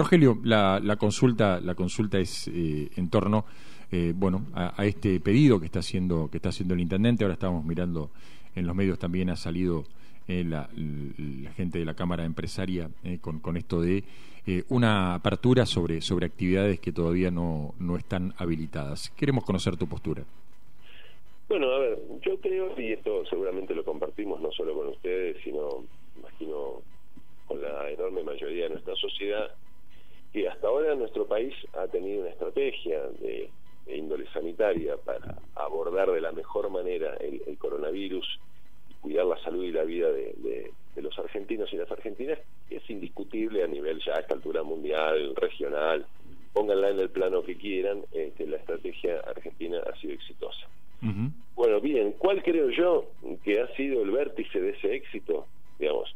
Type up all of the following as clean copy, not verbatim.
Rogelio, la consulta es en torno a este pedido que está haciendo el intendente. Ahora estamos mirando en los medios, también ha salido la gente de la Cámara Empresaria con esto de una apertura sobre actividades que todavía no están habilitadas. Queremos conocer tu postura. Bueno, a ver, yo creo, y esto seguramente lo compartimos no solo con ustedes, sino, imagino, con la enorme mayoría de nuestra sociedad, que hasta ahora nuestro país ha tenido una estrategia de índole sanitaria para abordar de la mejor manera el coronavirus y cuidar la salud y la vida de los argentinos y las argentinas, que es indiscutible a nivel ya a esta altura mundial, regional, pónganla en el plano que quieran, la estrategia argentina ha sido exitosa. Uh-huh. Bueno, bien, ¿cuál creo yo que ha sido el vértice de ese éxito? Digamos,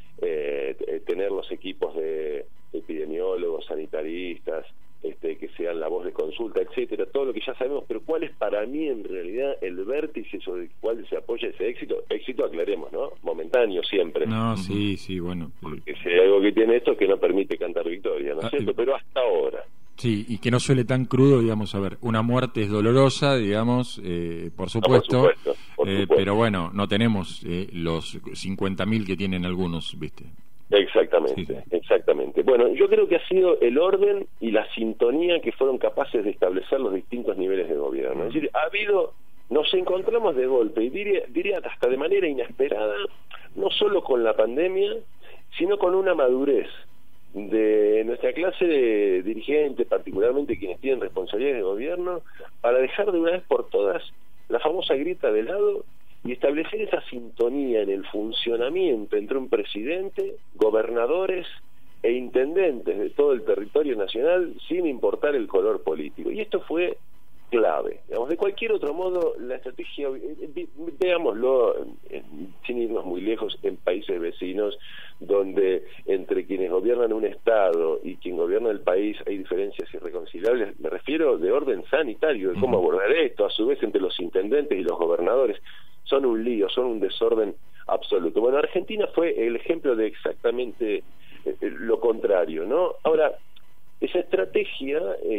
tener los equipos de epidemiólogos, sanitaristas, que sean la voz de consulta, etcétera, todo lo que ya sabemos, pero ¿cuál es para mí en realidad el vértice sobre el cual se apoya ese éxito? Éxito, aclaremos, ¿no? Momentáneo siempre. No, sí, bueno. Porque si hay algo que tiene esto es que no permite cantar victoria, ¿no es cierto? Pero hasta ahora. Sí, y que no suele tan crudo, digamos, a ver, una muerte es dolorosa, digamos, por supuesto, por supuesto. Pero bueno, no tenemos los 50.000 que tienen algunos, ¿viste? Exactamente, sí. Exactamente. Bueno, yo creo que ha sido el orden y la sintonía que fueron capaces de establecer los distintos niveles de gobierno. Es decir, nos encontramos de golpe, y diría hasta de manera inesperada, no solo con la pandemia, sino con una madurez de nuestra clase de dirigentes, particularmente quienes tienen responsabilidades de gobierno, para dejar de una vez por todas la famosa grieta de lado y establecer esa sintonía en el funcionamiento entre un presidente, gobernadores e intendentes de todo el territorio nacional, sin importar el color político. Y esto fue clave. Digamos, de cualquier otro modo, la estrategia, veámoslo, sin irnos muy lejos, en países vecinos, donde entre quienes gobiernan un Estado y quien gobierna el país hay diferencias irreconciliables, me refiero de orden sanitario, de cómo abordar esto, a su vez entre los intendentes y los gobernadores, son un lío, son un desorden absoluto. Bueno, Argentina fue el ejemplo de exactamente lo contrario, ¿no? Ahora, esa estrategia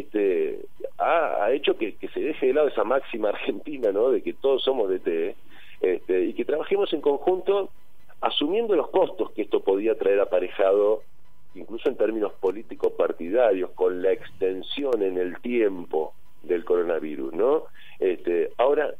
ha hecho que se deje de lado esa máxima argentina, ¿no?, de que todos somos de té, y que trabajemos en conjunto asumiendo los costos que esto podía traer aparejado, incluso en términos políticos partidarios, con la extensión en el tiempo del coronavirus, ¿no? Ahora,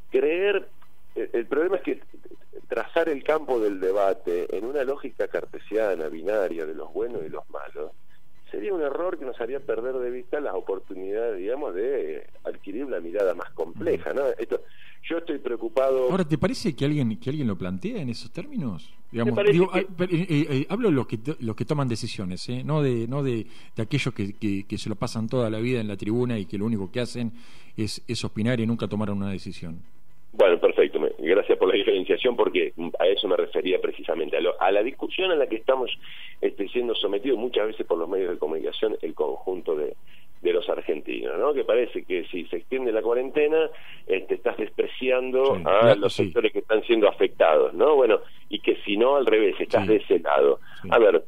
el problema es que trazar el campo del debate en una lógica cartesiana, binaria, de los buenos y los malos, sería un error que nos haría perder de vista las oportunidades, digamos, de adquirir una mirada más compleja, ¿no? Yo estoy preocupado. Ahora, ¿te parece que alguien lo plantea en esos términos? Digamos, hablo de los que toman decisiones, no de aquellos que se lo pasan toda la vida en la tribuna y que lo único que hacen es opinar y nunca tomaron una decisión. Bueno, perfecto, gracias por la diferenciación, porque a eso me refería precisamente, a la discusión a la que estamos siendo sometidos muchas veces por los medios de comunicación, el conjunto de los argentinos, ¿no? Que parece que si se extiende la cuarentena, estás despreciando a los sectores que están siendo afectados, ¿no? Bueno, y que si no, al revés, estás de ese lado. Sí. A ver,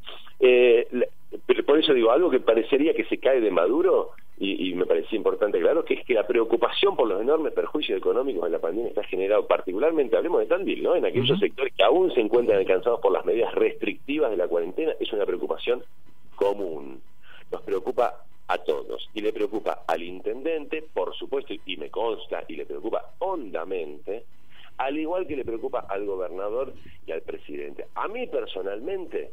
pero por eso digo, algo que parecería que se cae de maduro, y me parecía importante, claro, que es que la preocupación por los enormes perjuicios económicos de la pandemia está generado particularmente, hablemos de Tandil, ¿no?, en aquellos sectores que aún se encuentran alcanzados por las medidas restrictivas de la cuarentena. Es una preocupación común, nos preocupa a todos, y le preocupa al intendente, por supuesto, y me consta, y le preocupa hondamente, al igual que le preocupa al gobernador y al presidente. A mí personalmente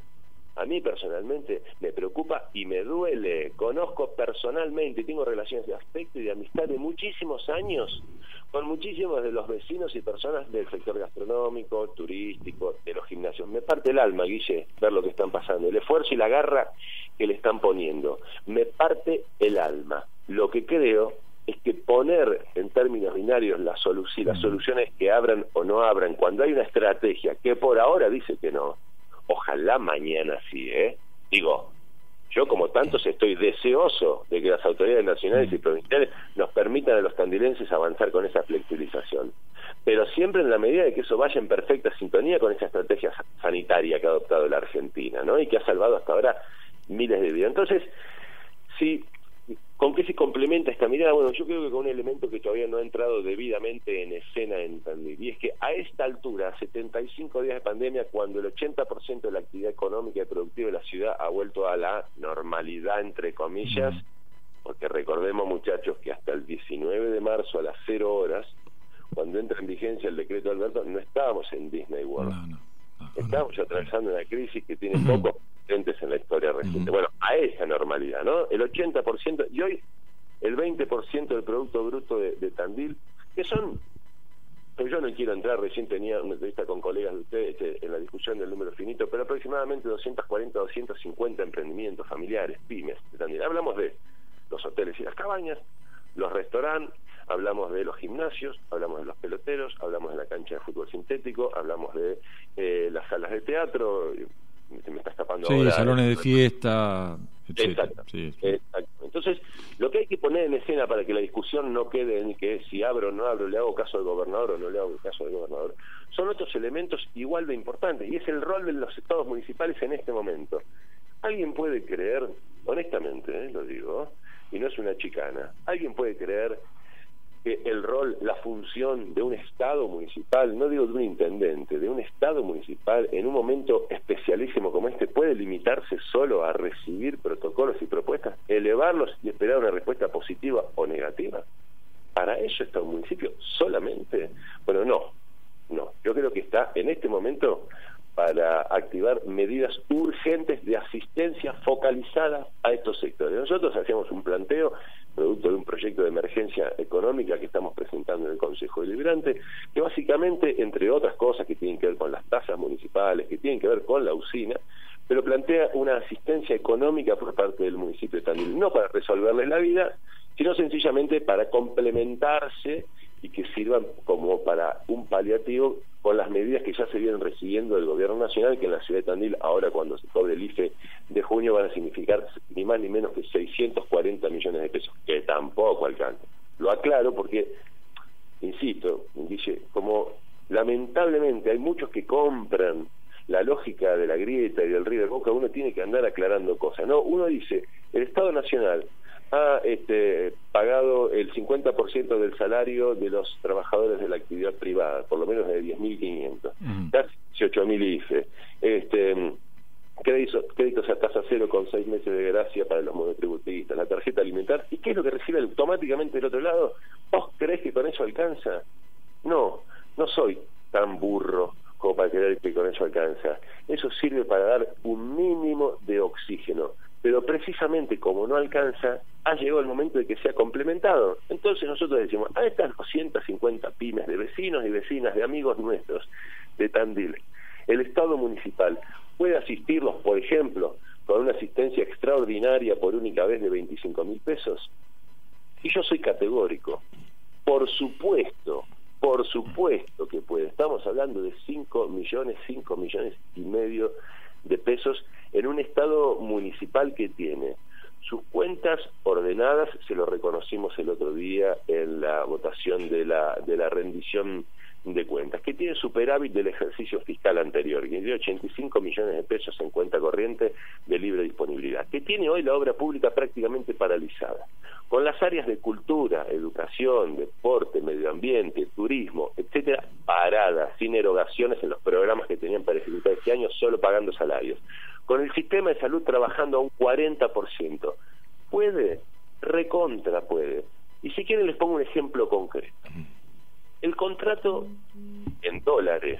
me preocupa y me duele. Conozco personalmente, tengo relaciones de afecto y de amistad de muchísimos años con muchísimos de los vecinos y personas del sector gastronómico, turístico, de los gimnasios. Me parte el alma, Guille, ver lo que están pasando, el esfuerzo y la garra que le están poniendo. Me parte el alma. Lo que creo es que poner en términos binarios las soluciones que abran o no abran, cuando hay una estrategia que por ahora dice que no, ojalá mañana sí, Digo, yo como tantos estoy deseoso de que las autoridades nacionales y provinciales nos permitan a los tandilenses avanzar con esa flexibilización, pero siempre en la medida de que eso vaya en perfecta sintonía con esa estrategia sanitaria que ha adoptado la Argentina, ¿no?, y que ha salvado hasta ahora miles de vidas. Entonces, sí, ¿con qué se complementa esta mirada? Bueno, yo creo que con un elemento que todavía no ha entrado debidamente en escena en Tandil, y es que a esta altura, 75 días de pandemia, cuando el 80% de la actividad económica y productiva de la ciudad ha vuelto a la normalidad, entre comillas, porque recordemos, muchachos, que hasta el 19 de marzo a las 0 horas, cuando entra en vigencia el decreto de Alberto, no estábamos en Disney World. Estábamos atravesando una crisis que tiene pocos precedentes en la historia reciente. Bueno, a esa normalidad, ¿no? El 80%, y hoy el 20% del Producto Bruto de Tandil, que son... Yo no quiero entrar, recién tenía una entrevista con colegas de ustedes en la discusión del número finito, pero aproximadamente 240, 250 emprendimientos familiares, pymes de Tandil. Hablamos de los hoteles y las cabañas, los restaurantes, hablamos de los gimnasios, hablamos de los peloteros, hablamos de la cancha de fútbol sintético, hablamos de las salas de teatro, me está escapando ahora. Sí, salones de fiesta, etcétera. Exacto, exacto. Entonces, lo que hay que poner en escena para que la discusión no quede en que si abro o no abro, le hago caso al gobernador o no le hago caso al gobernador, son otros elementos igual de importantes, y es el rol de los estados municipales en este momento. ¿Alguien puede creer, honestamente, lo digo, y no es una chicana, alguien puede creer que el rol, la función de un Estado municipal, no digo de un intendente, de un Estado municipal en un momento especialísimo como este, puede limitarse solo a recibir protocolos y propuestas, elevarlos y esperar una respuesta positiva o negativa? ¿Para eso está un municipio solamente? Bueno, no. Yo creo que está en este momento para activar medidas urgentes de asistencia focalizada a estos sectores. Nosotros hacíamos un planteo producto de un proyecto de emergencia económica que estamos presentando en el Consejo Deliberante, que básicamente, entre otras cosas que tienen que ver con las tasas municipales, que tienen que ver con la usina, pero plantea una asistencia económica por parte del municipio de Tandil, no para resolverles la vida, sino sencillamente para complementarse y que sirvan como para un paliativo con las medidas que ya se vienen recibiendo del gobierno nacional, que en la ciudad de Tandil, ahora cuando se cobre el IFE de junio, van a significar ni más ni menos que 640 millones de pesos, que tampoco alcanza. Lo aclaro porque, insisto, Guille, como lamentablemente hay muchos que compran la lógica de la grieta y del River Boca, uno tiene que andar aclarando cosas, ¿no? Uno dice, el Estado Nacional ha pagado el 50% del salario de los trabajadores de la actividad privada, por lo menos de 10.500, casi 18.000 IFE, créditos a tasa cero con 6 meses de gracia para los monotributistas, la tarjeta alimentar. ¿Y qué es lo que recibe automáticamente del otro lado? ¿Vos creés que con eso alcanza? No soy tan burro como para creer que con eso alcanza. Eso sirve para dar un mínimo de oxígeno, pero precisamente como no alcanza, ha llegado el momento de que sea complementado. Entonces nosotros decimos, a estas 250 pymes de vecinos y vecinas, de amigos nuestros de Tandil, el Estado municipal puede asistirlos, por ejemplo, con una asistencia extraordinaria por única vez de 25.000 pesos. Y yo soy categórico. Por supuesto que puede. Estamos hablando de 5 millones y medio de pesos en un Estado municipal que tiene sus cuentas ordenadas, se lo reconocimos el otro día en la votación de la rendición de cuentas, que tiene superávit del ejercicio fiscal anterior, que tiene 85 millones de pesos en cuenta corriente de libre disponibilidad, que tiene hoy la obra pública prácticamente paralizada, con las áreas de cultura, educación, deporte, medio ambiente, turismo, etcétera, paradas, sin erogaciones en los programas que tenían para ejecutar este año, solo pagando salarios, con el sistema de salud trabajando a un 40%. ¿Puede? Recontra puede. Y si quieren les pongo un ejemplo concreto. El contrato en dólares,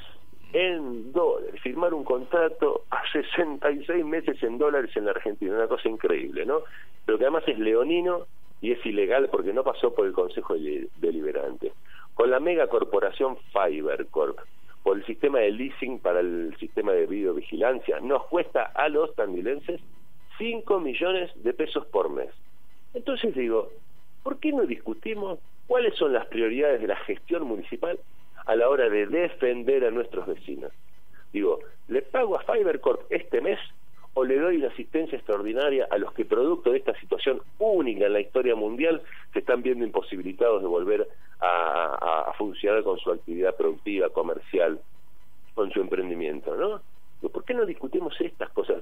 firmar un contrato a 66 meses en dólares en la Argentina, una cosa increíble, ¿no? Pero que además es leonino y es ilegal porque no pasó por el Consejo Deliberante. Con la megacorporación FiberCorp, por el sistema de leasing para el sistema de videovigilancia, nos cuesta a los tandilenses 5 millones de pesos por mes. Entonces digo, ¿por qué no discutimos cuáles son las prioridades de la gestión municipal a la hora de defender a nuestros vecinos? Digo, ¿le pago a FiberCorp este mes o le doy una asistencia extraordinaria a los que producto de esta situación única en la historia mundial se están viendo imposibilitados de volver a funcionar con su actividad productiva, comercial, con su emprendimiento, ¿no? ¿Por qué no discutimos estas cosas?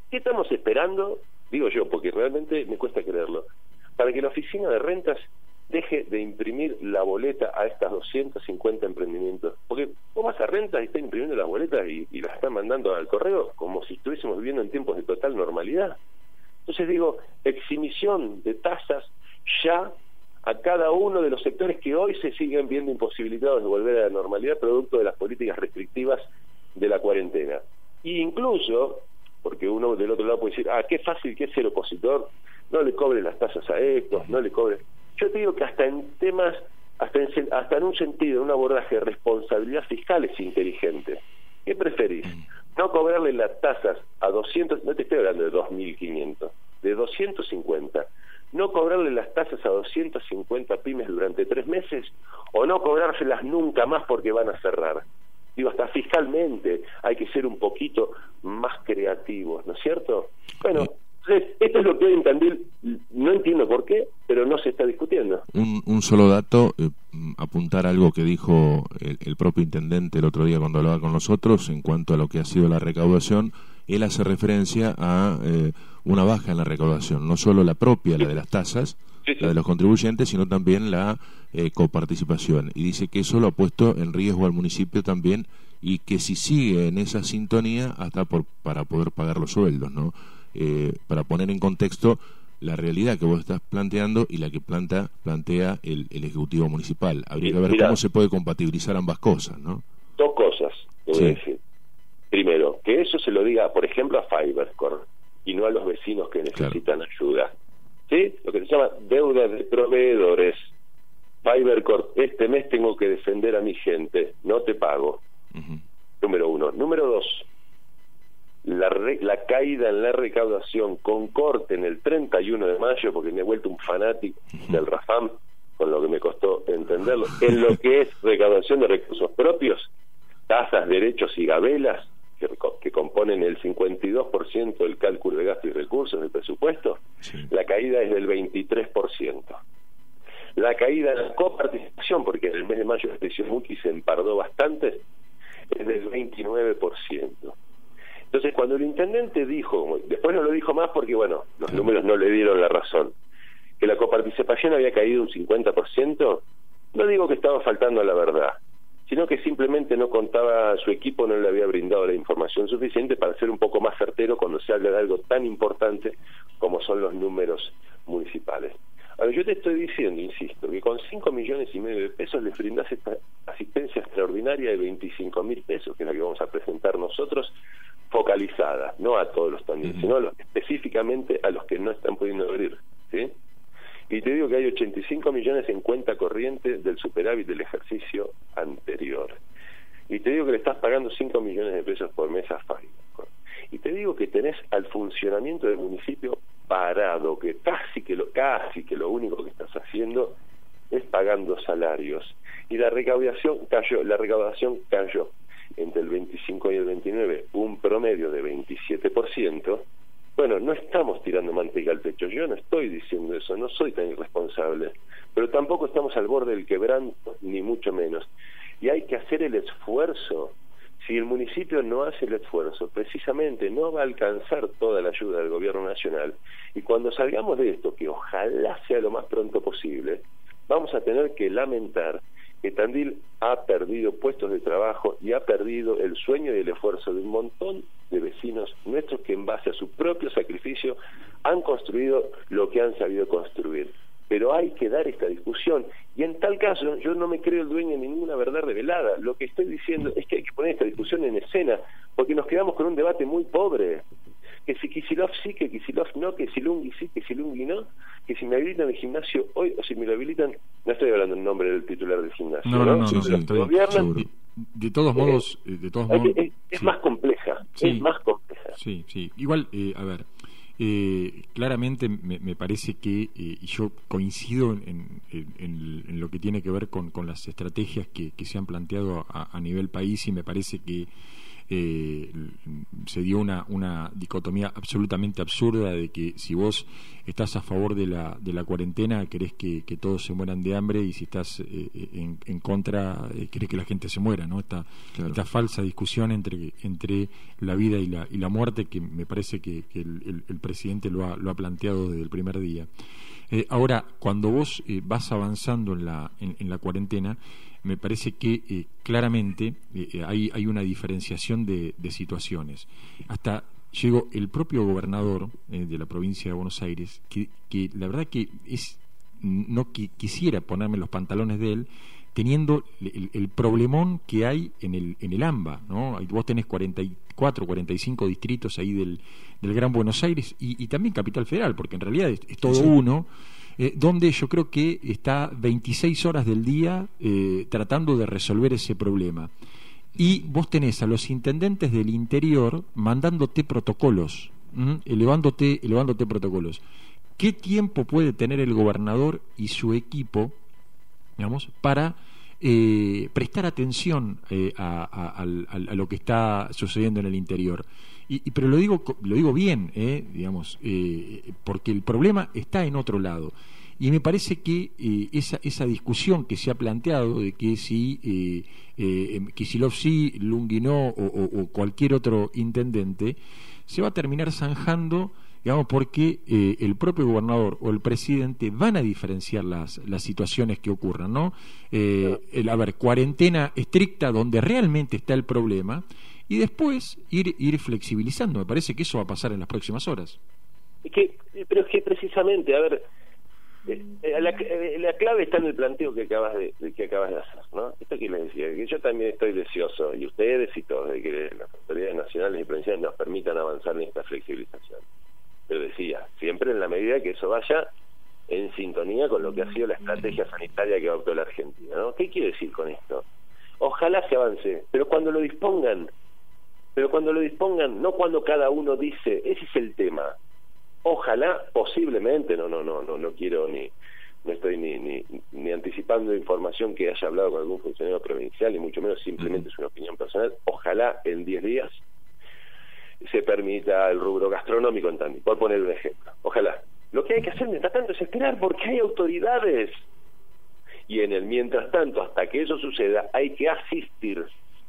¿Qué estamos esperando? Digo yo, porque realmente me cuesta creerlo, para que la oficina de rentas deje de imprimir la boleta a estas 250 emprendimientos. Porque vos vas a rentas y están imprimiendo las boletas y las están mandando al correo como si estuviésemos viviendo en tiempos de total normalidad. Entonces digo, exhibición de tasas ya a cada uno de los sectores que hoy se siguen viendo imposibilitados de volver a la normalidad producto de las políticas restrictivas de la cuarentena. Y incluso, porque uno del otro lado puede decir, qué fácil que es ser opositor, no le cobre las tasas a estos, no le cobre... Yo te digo que hasta en temas, hasta en un sentido, en un abordaje de responsabilidad fiscal es inteligente. ¿Qué preferís? No cobrarle las tasas a 200, no te estoy hablando de 2.500, de 250. No cobrarle las tasas a 250 pymes durante 3 meses, o no cobrárselas nunca más porque van a cerrar. Digo, hasta fiscalmente hay que ser un poquito más creativos, ¿no es cierto? Bueno, esto es lo que hoy en Tandil, no entiendo por qué, pero no se está discutiendo. Un solo dato, apuntar algo que dijo el propio intendente el otro día cuando hablaba con nosotros en cuanto a lo que ha sido la recaudación. Él hace referencia a una baja en la recaudación, no solo la propia, la de las tasas, la de los contribuyentes, sino también la coparticipación. Y dice que eso lo ha puesto en riesgo al municipio también, y que si sigue en esa sintonía, hasta para poder pagar los sueldos, ¿no? Para poner en contexto la realidad que vos estás planteando y la que plantea el Ejecutivo Municipal. Habría que ver cómo se puede compatibilizar ambas cosas, ¿no? 2 cosas, te voy a decir. Primero, que eso se lo diga, por ejemplo, a Fibercorp y no a los vecinos que necesitan ayuda. ¿Sí? Lo que se llama deuda de proveedores. Fibercorp, este mes tengo que defender a mi gente, no te pago. Número 1. Número 2, la caída en la recaudación con corte en el 31 de mayo, porque me he vuelto un fanático del RAFAM, con lo que me costó entenderlo, en lo que es recaudación de recursos propios, tasas, derechos y gabelas, que componen el 52% del cálculo de gasto y recursos del presupuesto, la caída es del 23%. La caída de la coparticipación, porque en el mes de mayo la expresión Muti se empardó bastante, es del 29%. Entonces, cuando el intendente dijo, después no lo dijo más porque, bueno, los números no le dieron la razón, que la coparticipación había caído un 50%, no digo que estaba faltando a la verdad, sino que simplemente no contaba, su equipo no le había brindado la información suficiente para ser un poco más certero cuando se habla de algo tan importante como son los números municipales. Ahora, yo te estoy diciendo, insisto, que con 5,5 millones de pesos les brindás esta asistencia extraordinaria de 25.000 pesos, que es la que vamos a presentar nosotros, focalizada, no a todos los también, sino específicamente a los que no están pudiendo abrir, ¿sí? Y te digo que hay 85 millones en cuenta corriente del superávit del ejercicio anterior. Y te digo que le estás pagando 5 millones de pesos por mes a Fibercorp. Y te digo que tenés al funcionamiento del municipio parado, que casi que lo único que estás haciendo es pagando salarios. Y la recaudación cayó entre el 25 y el 29, un promedio de 27%. Bueno, no estamos tirando manteca al techo, yo no estoy diciendo eso, no soy tan irresponsable, pero tampoco estamos al borde del quebranto, ni mucho menos. Y hay que hacer el esfuerzo. Si el municipio no hace el esfuerzo, precisamente no va a alcanzar toda la ayuda del gobierno nacional. Y cuando salgamos de esto, que ojalá sea lo más pronto posible, vamos a tener que lamentar que Tandil ha perdido puestos de trabajo y ha perdido el sueño y el esfuerzo de un montón de vecinos nuestros que en base a su propio sacrificio han construido lo que han sabido construir. Pero hay que dar esta discusión, y en tal caso yo no me creo el dueño de ninguna verdad revelada. Lo que estoy diciendo es que hay que poner esta discusión en escena, porque nos quedamos con un debate muy pobre, que si Kicillof sí, que Kicillof no, que si Lungui sí, que si Lungui no, que si me habilitan el gimnasio hoy o si me lo habilitan, no estoy hablando en nombre del titular del gimnasio, no, de todos modos, es más compleja, es más compleja. Sí, igual, a ver, claramente me parece que, y yo coincido en lo que tiene que ver con las estrategias que se han planteado a nivel país, y me parece que se dio una dicotomía absolutamente absurda de que si vos estás a favor de la cuarentena querés que todos se mueran de hambre, y si estás en contra querés que la gente se muera, ¿no? Esta falsa discusión entre la vida y la muerte, que me parece que el presidente lo ha planteado desde el primer día. Ahora, cuando vos vas avanzando en la cuarentena, me parece que claramente hay una diferenciación de situaciones. Hasta llegó el propio gobernador de la provincia de Buenos Aires, que la verdad que quisiera ponerme los pantalones de él, teniendo el problemón que hay en el AMBA, ¿no? Vos tenés 44, 45 distritos ahí del Gran Buenos Aires y también Capital Federal, porque en realidad es todo uno, donde yo creo que está 26 horas del día tratando de resolver ese problema. Y vos tenés a los intendentes del interior mandándote protocolos, elevándote protocolos. ¿Qué tiempo puede tener el gobernador y su equipo, digamos, para prestar atención a lo que está sucediendo en el interior? Pero lo digo bien, digamos, porque el problema está en otro lado. Y me parece que esa discusión que se ha planteado de que si Kicillof sí, Lunghi no, o cualquier otro intendente, se va a terminar zanjando, digamos, porque el propio gobernador o el presidente van a diferenciar las situaciones que ocurran, ¿no? Cuarentena estricta donde realmente está el problema, y después ir flexibilizando. Me parece que eso va a pasar en las próximas horas. Pero es que precisamente, la clave está en el planteo que acabas de hacer, ¿no? Esto que les decía, que yo también estoy deseoso, y ustedes y todos, de que las autoridades nacionales y provinciales nos permitan avanzar en esta flexibilización. Pero decía, siempre en la medida que eso vaya en sintonía con lo que ha sido la estrategia sanitaria que adoptó la Argentina, ¿no? ¿Qué quiere decir con esto? Ojalá se avance, pero cuando lo dispongan, no cuando cada uno dice, ese es el tema. Ojalá, posiblemente, no quiero no estoy ni anticipando información que haya hablado con algún funcionario provincial, y mucho menos, simplemente es una opinión personal. Ojalá en 10 días se permita el rubro gastronómico en Tandil, por poner un ejemplo. Ojalá. Lo que hay que hacer mientras tanto es esperar, porque hay autoridades, y en el mientras tanto, hasta que eso suceda, hay que asistir,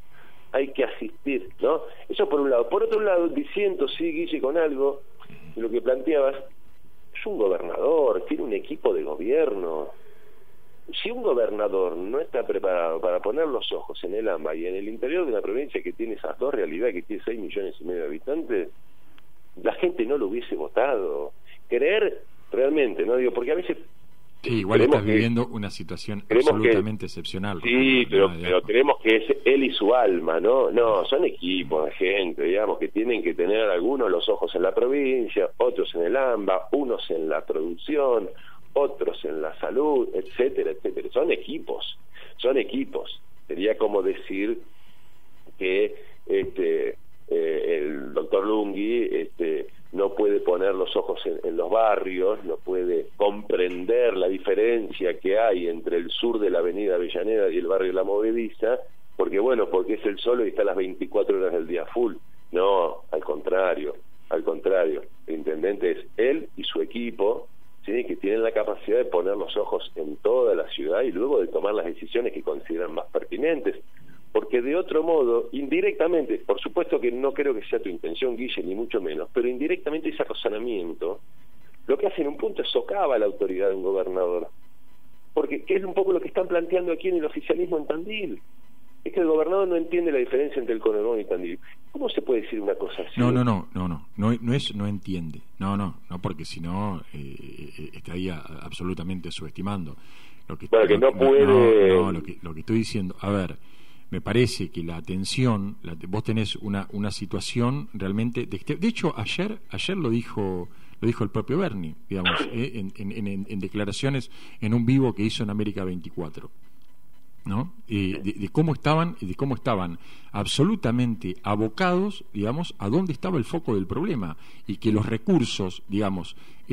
¿no? Eso por un lado. Por otro lado, diciendo, sí, Guille, con algo de lo que planteabas, es un gobernador, tiene un equipo de gobierno. Si un gobernador no está preparado para poner los ojos en el AMBA y en el interior de una provincia que tiene esas dos realidades, que tiene 6,5 millones de habitantes, la gente no lo hubiese votado. Creer realmente, ¿no? Digo, porque a veces... Sí, igual estás viviendo una situación absolutamente excepcional. Sí, pero creemos que es él y su alma, ¿no? No, son equipos de gente, digamos, que tienen que tener algunos los ojos en la provincia, otros en el AMBA, unos en la producción, otros en la salud, etcétera, etcétera. Son equipos. Sería como decir que el doctor Lunghi no puede poner los ojos en los barrios, no puede comprender la diferencia que hay entre el sur de la avenida Avellaneda y el barrio La Movediza, porque es el solo y está las 24 horas del día full. No, al contrario, el intendente es él y su equipo, ¿sí?, que tienen la capacidad de poner los ojos en toda la ciudad y luego de tomar las decisiones que consideran más pertinentes. Porque de otro modo, indirectamente, por supuesto que no creo que sea tu intención, Guille, ni mucho menos, pero indirectamente ese razonamiento lo que hace en un punto es socava la autoridad de un gobernador. Porque que es un poco lo que están planteando aquí en el oficialismo en Tandil. Es que el gobernador no entiende la diferencia entre el conurbano y Tandil. ¿Cómo se puede decir una cosa así? No entiende. No, porque si no estaría absolutamente subestimando. Lo que estoy diciendo, a ver, me parece que la atención, vos tenés una situación realmente... De hecho, ayer lo dijo el propio Bernie, digamos, en declaraciones en un vivo que hizo en América 24, ¿no? De cómo estaban absolutamente abocados, digamos, a dónde estaba el foco del problema, y que los recursos, digamos,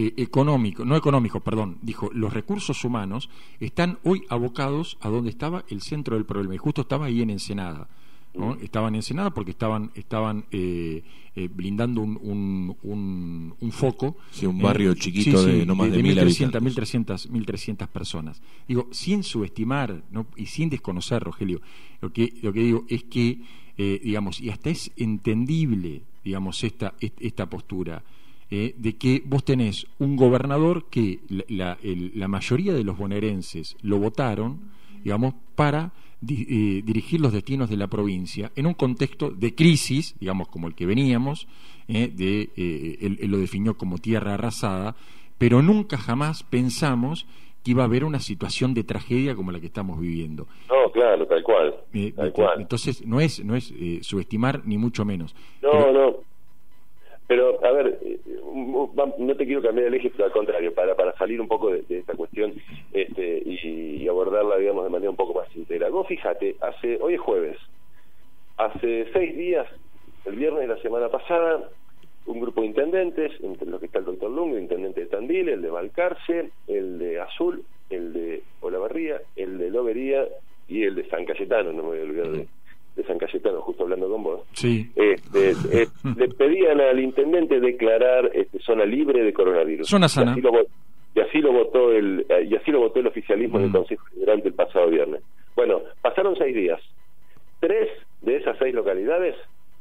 los recursos humanos están hoy abocados a donde estaba el centro del problema, y justo estaba ahí en Ensenada. ¿no? Estaban en Ensenada porque estaban blindando un foco. Sí, un barrio chiquito de no más de 1.300 personas. Digo, sin subestimar, ¿no? Y sin desconocer, Rogelio, lo que digo es que, digamos, y hasta es entendible, digamos, esta postura, de que vos tenés un gobernador que la mayoría de los bonaerenses lo votaron, digamos, para dirigir los destinos de la provincia en un contexto de crisis, digamos, como el que veníamos, él lo definió como tierra arrasada, pero nunca jamás pensamos que iba a haber una situación de tragedia como la que estamos viviendo. No, claro, tal cual. Entonces no es subestimar ni mucho menos. No. Pero, a ver, no te quiero cambiar el eje, pero al contrario, para salir un poco de esta cuestión y abordarla, digamos, de manera un poco más integral. Vos fíjate, hoy es jueves, hace 6 días, el viernes de la semana pasada, un grupo de intendentes, entre los que está el doctor Lung, el intendente de Tandil, el de Balcarce, el de Azul, el de Olavarría, el de Lobería y el de San Cayetano, no me voy a olvidar de San Cayetano, justo hablando con vos. Sí. Le pedían al intendente declarar zona libre de coronavirus. Zona sana. Y así lo votó el oficialismo en el Consejo Deliberante el pasado viernes. Bueno, pasaron 6 días. 3 de esas 6 localidades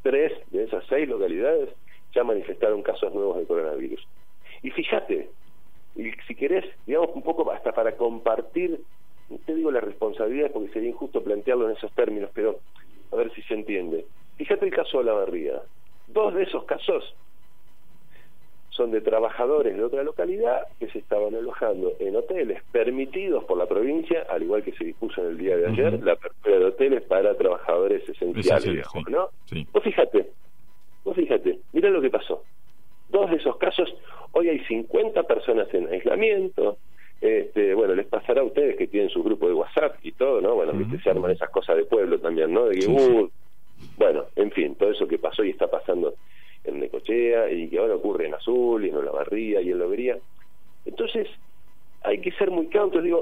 ya manifestaron casos nuevos de coronavirus. Y fíjate, y si querés, digamos, un poco hasta para compartir, no te digo la responsabilidad porque sería injusto plantearlo en esos términos, pero a ver si se entiende. Fíjate el caso de Olavarría. 2 de esos casos son de trabajadores de otra localidad que se estaban alojando en hoteles permitidos por la provincia, al igual que se dispuso en el día de ayer, la apertura de hoteles para trabajadores esenciales, ¿no? Sí. Vos fíjate, mirá lo que pasó. 2 de esos casos, hoy hay 50 personas en aislamiento. Bueno, les pasará a ustedes que tienen su grupo de WhatsApp y todo, ¿no? Bueno, viste, se arman esas cosas de pueblo también, ¿no? De que, bueno, en fin, todo eso que pasó y está pasando en Necochea y que ahora ocurre en Azul y en Olavarría y en Lobería. Entonces, hay que ser muy cautos. Digo,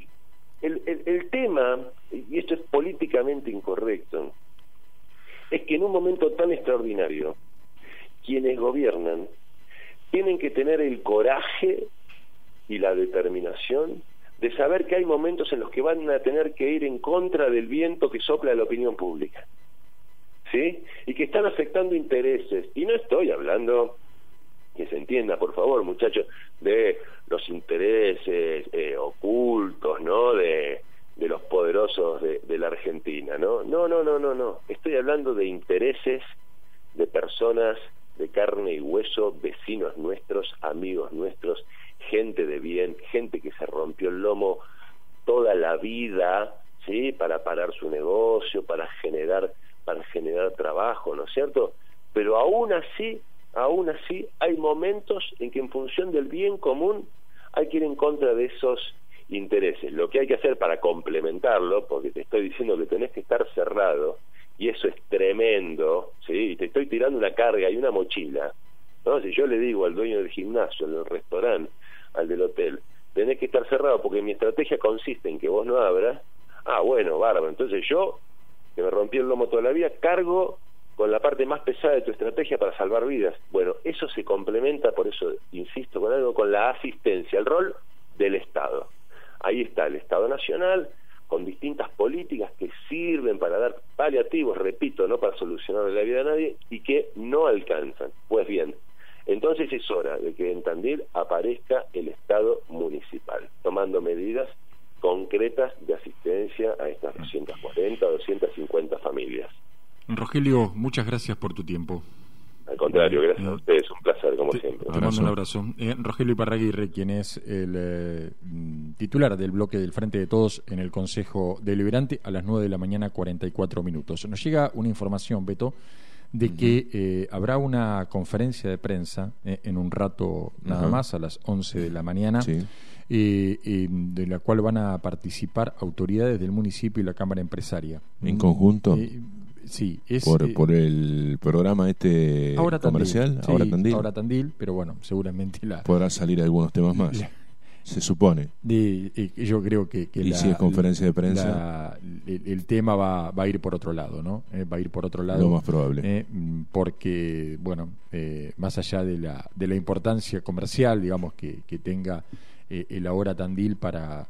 el tema, y esto es políticamente incorrecto, es que en un momento tan extraordinario, quienes gobiernan tienen que tener el coraje y la determinación de saber que hay momentos en los que van a tener que ir en contra del viento que sopla la opinión pública, ¿sí? Y que están afectando intereses. Y no estoy hablando, que se entienda, por favor, muchachos, de los intereses ocultos, ¿no? De los poderosos de la Argentina, ¿no? No. Estoy hablando de intereses de personas de carne y hueso, vecinos nuestros, amigos nuestros, gente de bien, gente que se rompió el lomo toda la vida, ¿sí? Para parar su negocio, para generar trabajo, ¿no es cierto? Pero aún así hay momentos en que en función del bien común hay que ir en contra de esos intereses. Lo que hay que hacer para complementarlo, porque te estoy diciendo que tenés que estar cerrado, y eso es tremendo, ¿sí? Y te estoy tirando una carga y una mochila, ¿no? Si yo le digo al dueño del gimnasio, al del restaurante, al del hotel, tenés que estar cerrado porque mi estrategia consiste en que vos no abras, bueno, bárbaro, entonces yo, que me rompí el lomo toda la vida, cargo con la parte más pesada de tu estrategia para salvar vidas. Bueno, eso se complementa, por eso insisto con algo, con la asistencia, el rol del Estado. Ahí está el Estado Nacional, con distintas políticas que sirven para dar paliativos, repito, no para solucionar la vida de nadie, y que no alcanzan. Pues bien, entonces es hora de que en Tandil aparezca el Estado municipal, tomando medidas concretas de asistencia a estas 240, 250 familias. Rogelio, muchas gracias por tu tiempo. Al contrario, gracias a ustedes, un placer como siempre. Te mando un abrazo. Rogelio Iparraguirre, quien es el titular del bloque del Frente de Todos en el Consejo Deliberante, a las 9 de la mañana, 44 minutos. Nos llega una información, Beto, de que habrá una conferencia de prensa en un rato nada más, a las 11 de la mañana, de la cual van a participar autoridades del municipio y la Cámara Empresaria. ¿En conjunto? Sí, es por el programa Ahora comercial, Tandil, Ahora Tandil, pero bueno, seguramente podrá salir algunos temas más. Se supone. Yo creo que y si es conferencia de prensa, el tema va a ir por otro lado, ¿no? Va a ir por otro lado. Lo más probable. Porque, bueno, más allá de la importancia comercial, digamos, que tenga el Ahora Tandil para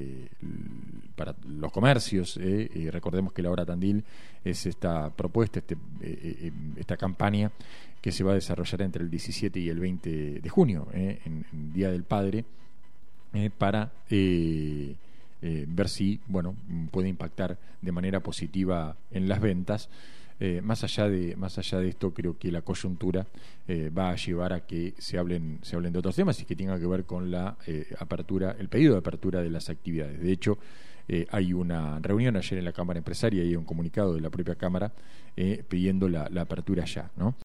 los comercios, recordemos que el Ahora Tandil es esta propuesta, esta campaña que se va a desarrollar entre el 17 y el 20 de junio, en Día del Padre, para ver si, bueno, puede impactar de manera positiva en las ventas. Más allá de esto, creo que la coyuntura va a llevar a que se hablen de otros temas y que tenga que ver con la apertura, el pedido de apertura de las actividades. De hecho, hay una reunión ayer en la Cámara Empresaria y hay un comunicado de la propia Cámara pidiendo la apertura ya, ¿no?